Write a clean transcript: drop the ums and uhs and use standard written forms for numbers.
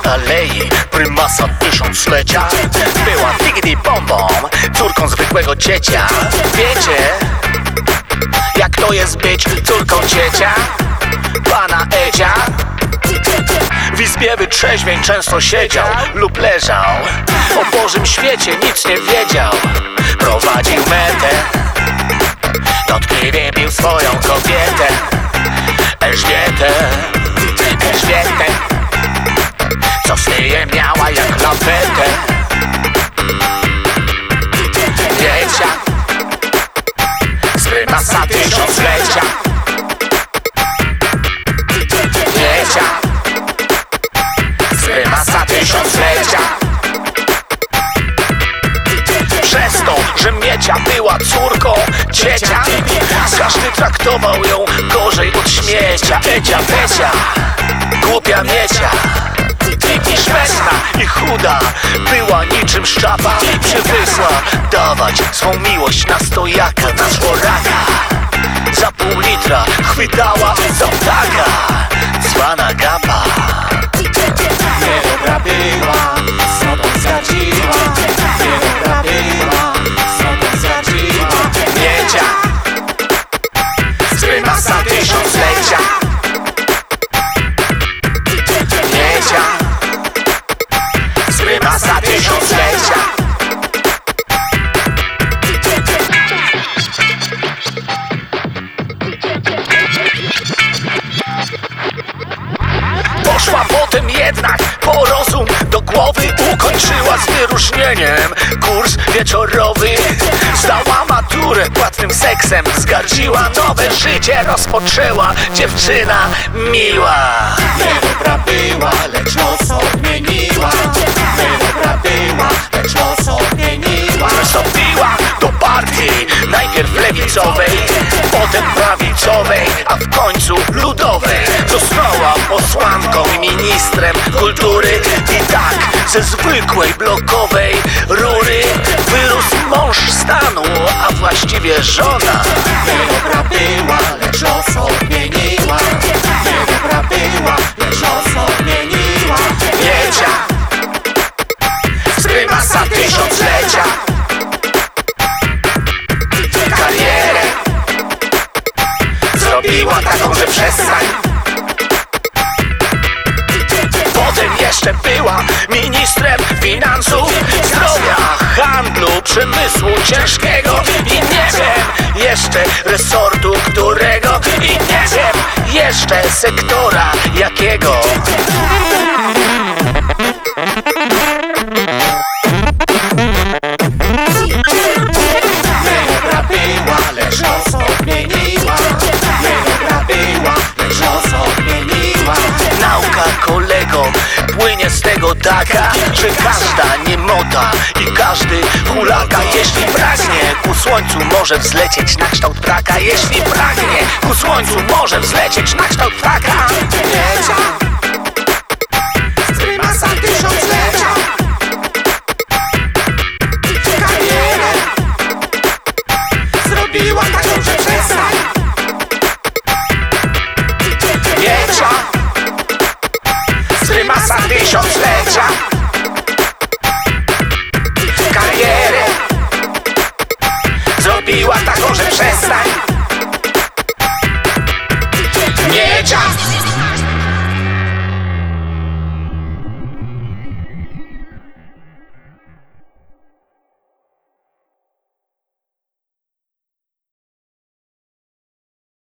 alei prymasa tysiąclecia. Była digidi bombą, córką zwykłego ciecia. Wiecie, jak to jest być córką ciecia? Pana Edzia. W izbie wytrzeźwień często siedział lub leżał. O Bożym świecie nic nie wiedział. Prowadził metę, dotkliwie bił swoją kobietę Elżbietę, co snyje miała jak lawetę. Wiecia z prymasa tysiąclecia. Wiecia z prymasa tysiąclecia. Przez to, że Miecia była córką ciecia, każdy traktował ją gorzej od śmiecia. Edzia, Becia, głupia Miecia, i szwestna i chuda, była niczym szczapa. Przywykła dawać swą miłość na stojaka, na czworaka. Za pół litra chwytała za ptaka, zwana gapa. Niedobra była, sobą zdradziła. Niedobra była, sobą zdradziła. Miecia z prymasa tysiąclecia. Miecia z prymasa tysiąclecia. Poszła potem jednak po rozum do głowy. Ukończyła z wyróżnieniem kurs wieczorowy. Zdała maturę, płatnym seksem zgardziła. Nowe życie rozpoczęła dziewczyna miła. Niedobra była, lecz los odmieniła. Niedobra była, lecz los odmieniła. Wstąpiła do partii, najpierw lewicowej, potem prawicowej, a w końcu ludowej. Została posłanką i ministrem kultury. I tak ze zwykłej blokowej rury wyrósł mąż stanu, a właściwie żona. Niedobra była, lecz los odmieniła. Niedobra była, lecz los odmieniła. Miecia z prymasa tysiąclecia. Karierę zrobiła taką, że przestań. Potem jeszcze była ministrem finansów, zdrowia, handlu, przemysłu ciężkiego. I nie wiem jeszcze resortu którego. I nie wiem jeszcze sektora jakiego. Niedobra była, lecz los odmieniła. Niedobra była, lecz los odmieniła. Nauka, kolego, płynie z tego taka, że każda niemota i każdy hulaka, jeśli pragnie ku słońcu, może wzlecieć na kształt ptaka. Jeśli pragnie ku słońcu, może wzlecieć na kształt ptaka. Miecia z prymasa tysiąclecia. Karierę zrobiła taką, że przestań. Miecia z prymasa tysiąclecia. Karierę zrobiła taką, że przestań.